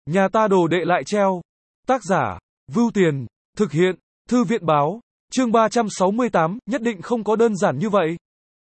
Nhà ta đồ đệ lại treo. Tác giả, Vưu Tiền, thực hiện, Thư viện báo, chương 368, nhất định không có đơn giản như vậy.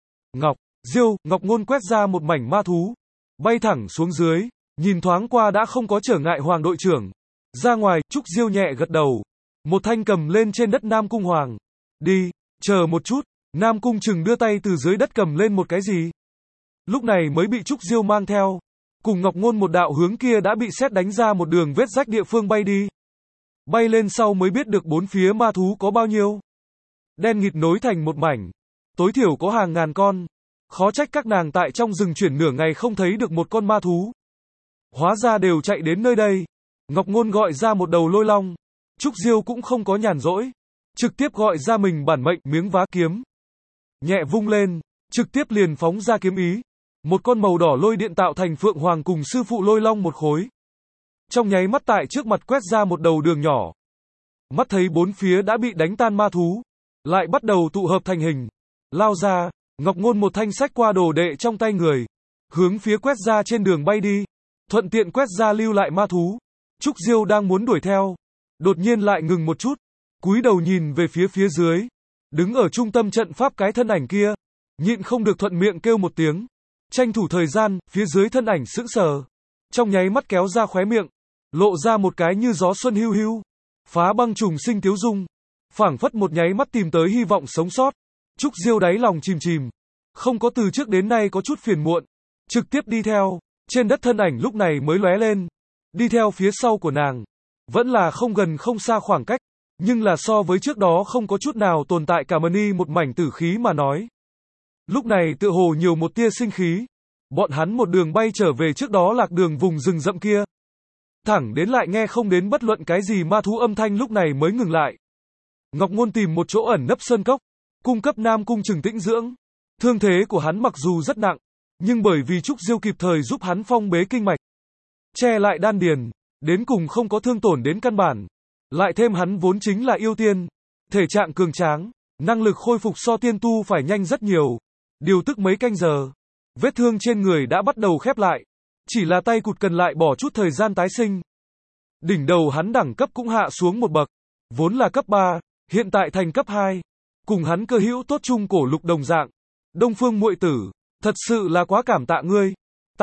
Ngọc Ngôn quét ra một mảnh ma thú, bay thẳng xuống dưới, nhìn thoáng qua đã không có trở ngại Hoàng đội trưởng. Ra ngoài, Trúc Diêu nhẹ gật đầu, một thanh cầm lên trên đất Nam Cung Hoàng. Đi, chờ một chút, Nam Cung Trừng đưa tay từ dưới đất cầm lên một cái gì. Lúc này mới bị Trúc Diêu mang theo, cùng Ngọc Ngôn một đạo hướng kia đã bị sét đánh ra một đường vết rách địa phương bay đi. Bay lên sau mới biết được bốn phía ma thú có bao nhiêu. Đen nghịt nối thành một mảnh, tối thiểu có hàng ngàn con. Khó trách các nàng tại trong rừng chuyển nửa ngày không thấy được một con ma thú. Hóa ra đều chạy đến nơi đây. Ngọc Ngôn gọi ra một đầu lôi long. Trúc Diêu cũng không có nhàn rỗi, trực tiếp gọi ra mình bản mệnh miếng vá kiếm. Nhẹ vung lên, trực tiếp liền phóng ra kiếm ý. Một con màu đỏ lôi điện tạo thành Phượng Hoàng cùng sư phụ lôi long một khối. Trong nháy mắt tại trước mặt quét ra một đầu đường nhỏ. Mắt thấy bốn phía đã bị đánh tan ma thú, lại bắt đầu tụ hợp thành hình. Lao ra, Ngọc Ngôn một thanh sách qua đồ đệ trong tay người, hướng phía quét ra trên đường bay đi, thuận tiện quét ra lưu lại ma thú. Trúc Diêu đang muốn đuổi theo, đột nhiên lại ngừng một chút, cúi đầu nhìn về phía dưới, đứng ở trung tâm trận pháp cái thân ảnh kia, nhịn không được thuận miệng kêu một tiếng, tranh thủ thời gian. Phía dưới thân ảnh sững sờ, trong nháy mắt kéo ra khóe miệng, lộ ra một cái như gió xuân hưu hưu, phá băng trùng sinh tiếu dung, phảng phất một nháy mắt tìm tới hy vọng sống sót. Trúc Diêu đáy lòng chìm, không có từ trước đến nay có chút phiền muộn, trực tiếp đi theo. Trên đất thân ảnh lúc này mới lóe lên, đi theo phía sau của nàng, vẫn là không gần không xa khoảng cách, nhưng là so với trước đó không có chút nào tồn tại cả mani một mảnh tử khí mà nói. Lúc này tựa hồ nhiều một tia sinh khí. Bọn hắn một đường bay trở về trước đó lạc đường vùng rừng rậm kia, thẳng đến lại nghe không đến bất luận cái gì ma thú âm thanh, lúc này mới ngừng lại. Ngọc Ngôn tìm một chỗ ẩn nấp sơn cốc, cung cấp Nam Cung Trừng tĩnh dưỡng. Thương thế của hắn mặc dù rất nặng, nhưng bởi vì Trúc Diêu kịp thời giúp hắn phong bế kinh mạch, che lại đan điền, đến cùng không có thương tổn đến căn bản. Lại thêm hắn vốn chính là yêu tiên, thể trạng cường tráng, năng lực khôi phục so tiên tu phải nhanh rất nhiều. Điều tức mấy canh giờ, vết thương trên người đã bắt đầu khép lại, chỉ là tay cụt cần lại bỏ chút thời gian tái sinh. Đỉnh đầu hắn đẳng cấp cũng hạ xuống một bậc, vốn là cấp 3, hiện tại thành cấp 2. Cùng hắn cơ hữu tốt chung cổ lục đồng dạng. Đông Phương muội tử, thật sự là quá cảm tạ ngươi.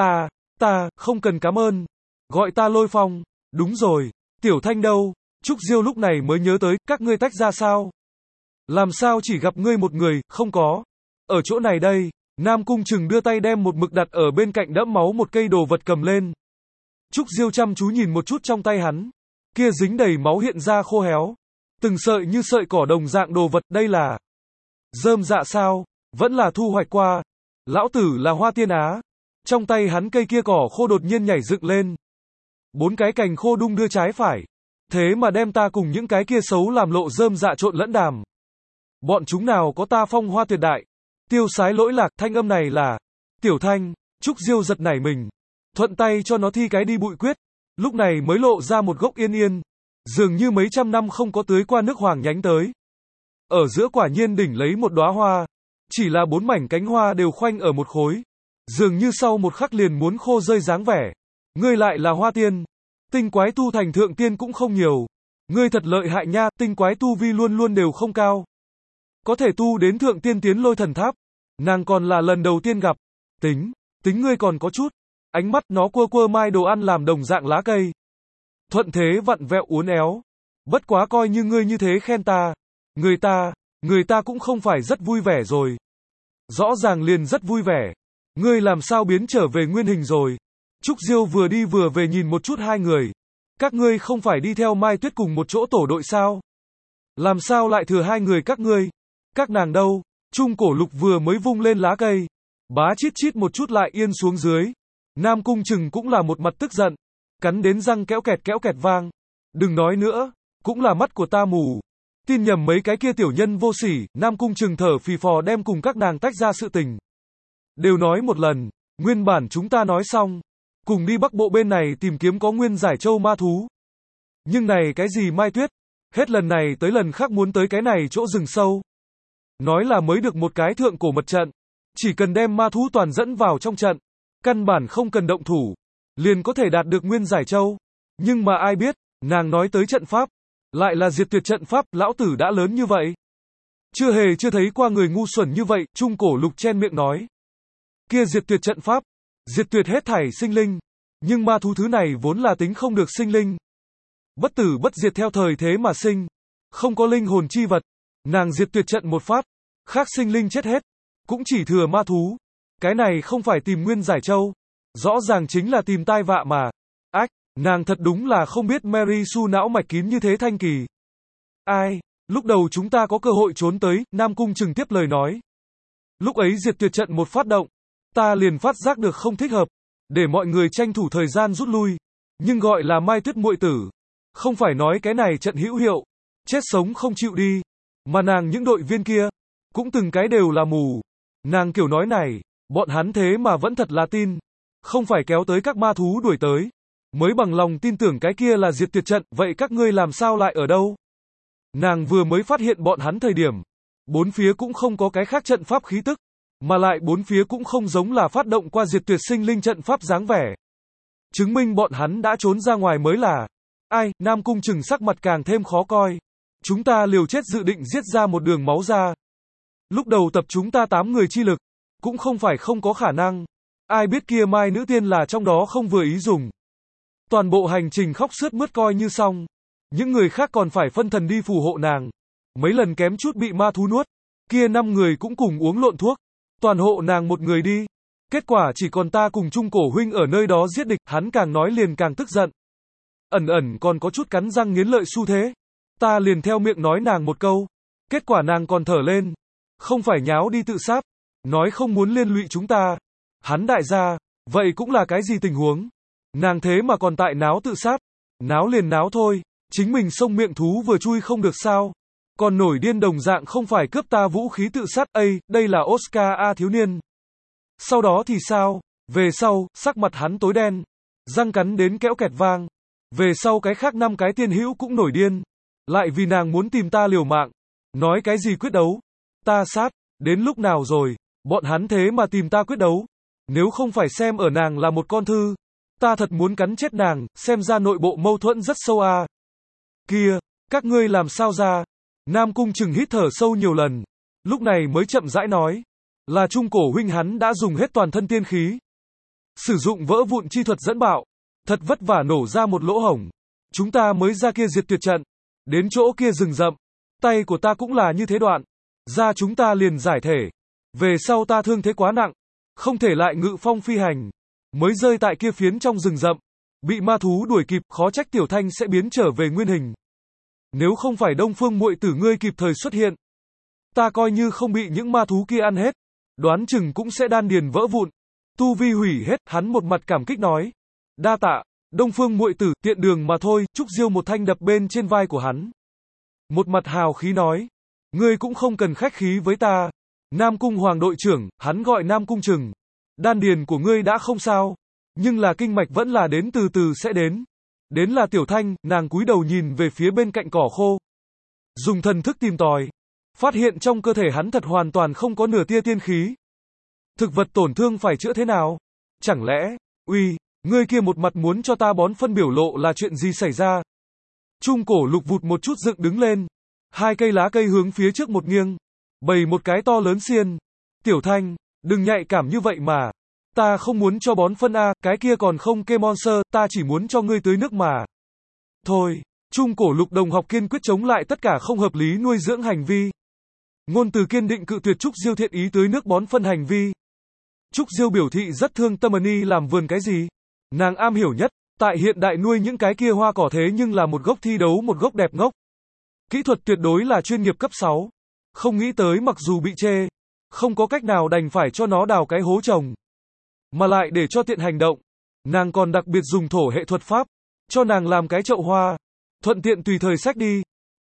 Ta, không cần cảm ơn. Gọi ta Lôi Phong. Đúng rồi, Tiểu Thanh đâu? Trúc Diêu lúc này mới nhớ tới, các ngươi tách ra sao? Làm sao chỉ gặp ngươi một người, không có. Ở chỗ này đây. Nam Cung Trừng đưa tay đem một mực đặt ở bên cạnh đẫm máu một cây đồ vật cầm lên. Trúc Diêu chăm chú nhìn một chút trong tay hắn. Kia dính đầy máu hiện ra khô héo, từng sợi như sợi cỏ đồng dạng đồ vật, đây là rơm dạ sao? Vẫn là thu hoạch qua. Lão tử là Hoa Tiên Á. Trong tay hắn cây kia cỏ khô đột nhiên nhảy dựng lên. 4 cái cành khô đung đưa trái phải. Thế mà đem ta cùng những cái kia xấu làm lộ rơm dạ trộn lẫn đàm. Bọn chúng nào có ta phong hoa tuyệt đại. Tiêu sái lỗi lạc, thanh âm này là Tiểu Thanh. Trúc Diêu giật nảy mình, thuận tay cho nó thi cái đi bụi quyết. Lúc này mới lộ ra một gốc yên, dường như mấy trăm năm không có tưới qua nước hoàng nhánh tới. Ở giữa quả nhiên đỉnh lấy một đóa hoa, chỉ là 4 mảnh cánh hoa đều khoanh ở một khối, dường như sau một khắc liền muốn khô rơi dáng vẻ. Ngươi lại là Hoa Tiên, tinh quái tu thành thượng tiên cũng không nhiều. Ngươi thật lợi hại nha, tinh quái tu vi luôn luôn đều không cao. Có thể tu đến thượng tiên tiến lôi thần tháp, nàng còn là lần đầu tiên gặp. Tính ngươi còn có chút. Ánh mắt nó quơ mai đồ ăn làm đồng dạng lá cây. Thuận thế vặn vẹo uốn éo. Bất quá coi như ngươi như thế khen ta, người ta cũng không phải rất vui vẻ rồi. Rõ ràng liền rất vui vẻ. Ngươi làm sao biến trở về nguyên hình rồi? Trúc Diêu vừa đi vừa về nhìn một chút hai người. Các ngươi không phải đi theo Mai Tuyết cùng một chỗ tổ đội sao? Làm sao lại thừa hai người các ngươi? Các nàng đâu? Trung cổ lục vừa mới vung lên lá cây, bá chít một chút lại yên xuống dưới. Nam Cung Trừng cũng là một mặt tức giận, cắn đến răng kéo kẹt vang. Đừng nói nữa, cũng là mắt của ta mù. Tin nhầm mấy cái kia tiểu nhân vô sỉ. Nam Cung Trừng thở phì phò đem cùng các nàng tách ra sự tình đều nói một lần. Nguyên bản chúng ta nói xong, cùng đi Bắc Bộ bên này tìm kiếm có nguyên giải châu ma thú. Nhưng này cái gì Mai Tuyết, hết lần này tới lần khác muốn tới cái này chỗ rừng sâu. Nói là mới được một cái thượng cổ mật trận, chỉ cần đem ma thú toàn dẫn vào trong trận, căn bản không cần động thủ, liền có thể đạt được nguyên giải châu. Nhưng mà ai biết, nàng nói tới trận pháp, lại là diệt tuyệt trận pháp, lão tử đã lớn như vậy. Chưa thấy qua người ngu xuẩn như vậy, Trung Cổ Lục chen miệng nói. Kia diệt tuyệt trận pháp, diệt tuyệt hết thảy sinh linh, nhưng ma thú thứ này vốn là tính không được sinh linh. Bất tử bất diệt theo thời thế mà sinh, không có linh hồn chi vật, nàng diệt tuyệt trận một phát, khác sinh linh chết hết, cũng chỉ thừa ma thú. Cái này không phải tìm nguyên giải châu, rõ ràng chính là tìm tai vạ mà. Ách, nàng thật đúng là không biết Mary Sue não mạch kín như thế thanh kỳ. Ai, lúc đầu chúng ta có cơ hội trốn tới, Nam Cung Trừng tiếp lời nói. Lúc ấy diệt tuyệt trận một phát động, ta liền phát giác được không thích hợp, để mọi người tranh thủ thời gian rút lui. Nhưng gọi là Mai Tuyết muội tử, không phải nói cái này trận hữu hiệu, chết sống không chịu đi, mà nàng những đội viên kia, cũng từng cái đều là mù. Nàng kiểu nói này, bọn hắn thế mà vẫn thật là tin, không phải kéo tới các ma thú đuổi tới, mới bằng lòng tin tưởng cái kia là diệt tuyệt trận, vậy các ngươi làm sao lại ở đâu? Nàng vừa mới phát hiện bọn hắn thời điểm, bốn phía cũng không có cái khác trận pháp khí tức, mà lại bốn phía cũng không giống là phát động qua diệt tuyệt sinh linh trận pháp dáng vẻ. Chứng minh bọn hắn đã trốn ra ngoài mới là. Ai, Nam Cung Trừng sắc mặt càng thêm khó coi. Chúng ta liều chết dự định giết ra một đường máu ra. Lúc đầu tập chúng ta 8 người chi lực, cũng không phải không có khả năng. Ai biết kia Mai nữ tiên là trong đó không vừa ý dùng. Toàn bộ hành trình khóc sướt mướt coi như xong. Những người khác còn phải phân thần đi phù hộ nàng. Mấy lần kém chút bị ma thú nuốt. Kia 5 người cũng cùng uống lộn thuốc. Toàn hộ nàng một người đi. Kết quả chỉ còn ta cùng Trung Cổ huynh ở nơi đó giết địch, hắn càng nói liền càng tức giận. Ẩn còn có chút cắn răng nghiến lợi xu thế. Ta liền theo miệng nói nàng một câu. Kết quả nàng còn thở lên. Không phải nháo đi tự sát. Nói không muốn liên lụy chúng ta. Hắn đại gia, vậy cũng là cái gì tình huống? Nàng thế mà còn tại náo tự sát. Náo liền náo thôi. Chính mình xông miệng thú vừa chui không được sao? Còn nổi điên đồng dạng không phải cướp ta vũ khí tự sát. Ây, đây là Oscar A thiếu niên. Sau đó thì sao? Về sau, sắc mặt hắn tối đen. Răng cắn đến kẽo kẹt vang. Về sau cái khác 5 cái tiên hữu cũng nổi điên. Lại vì nàng muốn tìm ta liều mạng. Nói cái gì quyết đấu? Ta sát, đến lúc nào rồi? Bọn hắn thế mà tìm ta quyết đấu. Nếu không phải xem ở nàng là một con thư, ta thật muốn cắn chết nàng, xem ra nội bộ mâu thuẫn rất sâu à. Kia, các ngươi làm sao ra? Nam Cung Trừng hít thở sâu nhiều lần. Lúc này mới chậm rãi nói. Là Trung Cổ huynh hắn đã dùng hết toàn thân tiên khí. Sử dụng vỡ vụn chi thuật dẫn bạo. Thật vất vả nổ ra một lỗ hổng. Chúng ta mới ra kia diệt tuyệt trận. Đến chỗ kia rừng rậm. Tay của ta cũng là như thế đoạn. Ra chúng ta liền giải thể. Về sau ta thương thế quá nặng. Không thể lại ngự phong phi hành. Mới rơi tại kia phiến trong rừng rậm. Bị ma thú đuổi kịp, khó trách Tiểu Thanh sẽ biến trở về nguyên hình. Nếu không phải Đông Phương muội tử ngươi kịp thời xuất hiện, ta coi như không bị những ma thú kia ăn hết, đoán chừng cũng sẽ đan điền vỡ vụn, tu vi hủy hết. Hắn một mặt cảm kích nói. Đa tạ, Đông Phương muội tử, tiện đường mà thôi. Trúc Diêu một thanh đập bên trên vai của hắn. Một mặt hào khí nói. Ngươi cũng không cần khách khí với ta. Nam Cung Hoàng đội trưởng, hắn gọi Nam Cung Trừng. Đan điền của ngươi đã không sao, nhưng là kinh mạch vẫn là đến từ từ sẽ đến. Đến là Tiểu Thanh, nàng cúi đầu nhìn về phía bên cạnh cỏ khô. Dùng thần thức tìm tòi. Phát hiện trong cơ thể hắn thật hoàn toàn không có nửa tia tiên khí. Thực vật tổn thương phải chữa thế nào? Chẳng lẽ, uy, ngươi kia một mặt muốn cho ta bón phân biểu lộ là chuyện gì xảy ra? Trung Cổ Lục vụt một chút dựng đứng lên. 2 cây lá cây hướng phía trước một nghiêng. Bày một cái to lớn xiên. Tiểu Thanh, đừng nhạy cảm như vậy mà. Ta không muốn cho bón phân A, cái kia còn không kê monster, ta chỉ muốn cho ngươi tưới nước mà. Thôi, Trung Cổ Lục đồng học kiên quyết chống lại tất cả không hợp lý nuôi dưỡng hành vi. Ngôn từ kiên định cự tuyệt Trúc Diêu thiện ý tưới nước bón phân hành vi. Trúc Diêu biểu thị rất thương tâm Ni làm vườn cái gì. Nàng am hiểu nhất, tại hiện đại nuôi những cái kia hoa cỏ thế nhưng là một gốc thi đấu một gốc đẹp ngốc. Kỹ thuật tuyệt đối là chuyên nghiệp cấp 6. Không nghĩ tới mặc dù bị chê, không có cách nào đành phải cho nó đào cái hố trồng. Mà lại để cho tiện hành động, nàng còn đặc biệt dùng thổ hệ thuật pháp, cho nàng làm cái chậu hoa, thuận tiện tùy thời xách đi.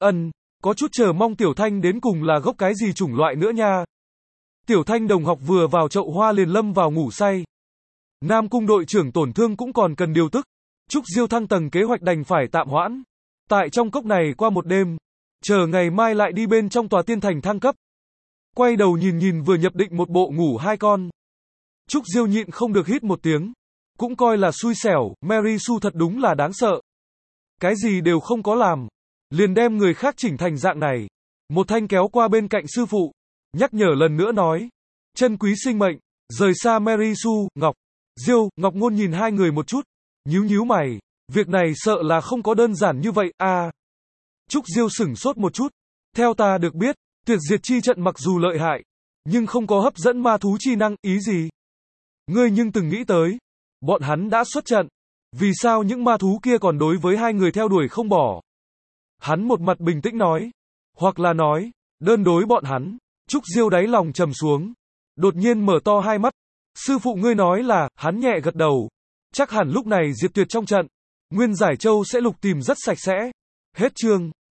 Có chút chờ mong Tiểu Thanh đến cùng là gốc cái gì chủng loại nữa nha. Tiểu Thanh đồng học vừa vào chậu hoa liền lâm vào ngủ say. Nam Cung đội trưởng tổn thương cũng còn cần điều tức. Trúc Diêu thăng tầng kế hoạch đành phải tạm hoãn. Tại trong cốc này qua một đêm, chờ ngày mai lại đi bên trong tòa tiên thành thăng cấp. Quay đầu nhìn vừa nhập định một bộ ngủ 2 con. Trúc Diêu nhịn không được hít một tiếng. Cũng coi là xui xẻo, Mary Sue thật đúng là đáng sợ. cái gì đều không có làm, liền đem người khác chỉnh thành dạng này. Một Thanh kéo qua bên cạnh sư phụ, nhắc nhở lần nữa nói, trân quý sinh mệnh, rời xa Mary Sue, Ngọc. Diêu, Ngọc Ngôn nhìn hai người một chút, nhíu nhíu mày, việc này sợ là không có đơn giản như vậy, à. Trúc Diêu sửng sốt một chút, theo ta được biết, tuyệt diệt chi trận mặc dù lợi hại, nhưng không có hấp dẫn ma thú chi năng, ý gì? Ngươi nhưng từng nghĩ tới, bọn hắn đã xuất trận, vì sao những ma thú kia còn đối với hai người theo đuổi không bỏ? Hắn một mặt bình tĩnh nói, hoặc là nói, đơn đối bọn hắn. Trúc Diêu đáy lòng trầm xuống, đột nhiên mở to hai mắt. Sư phụ ngươi nói là, hắn nhẹ gật đầu. Chắc hẳn lúc này diệt tuyệt trong trận, Nguyên Giải Châu sẽ lục tìm rất sạch sẽ. Hết chương.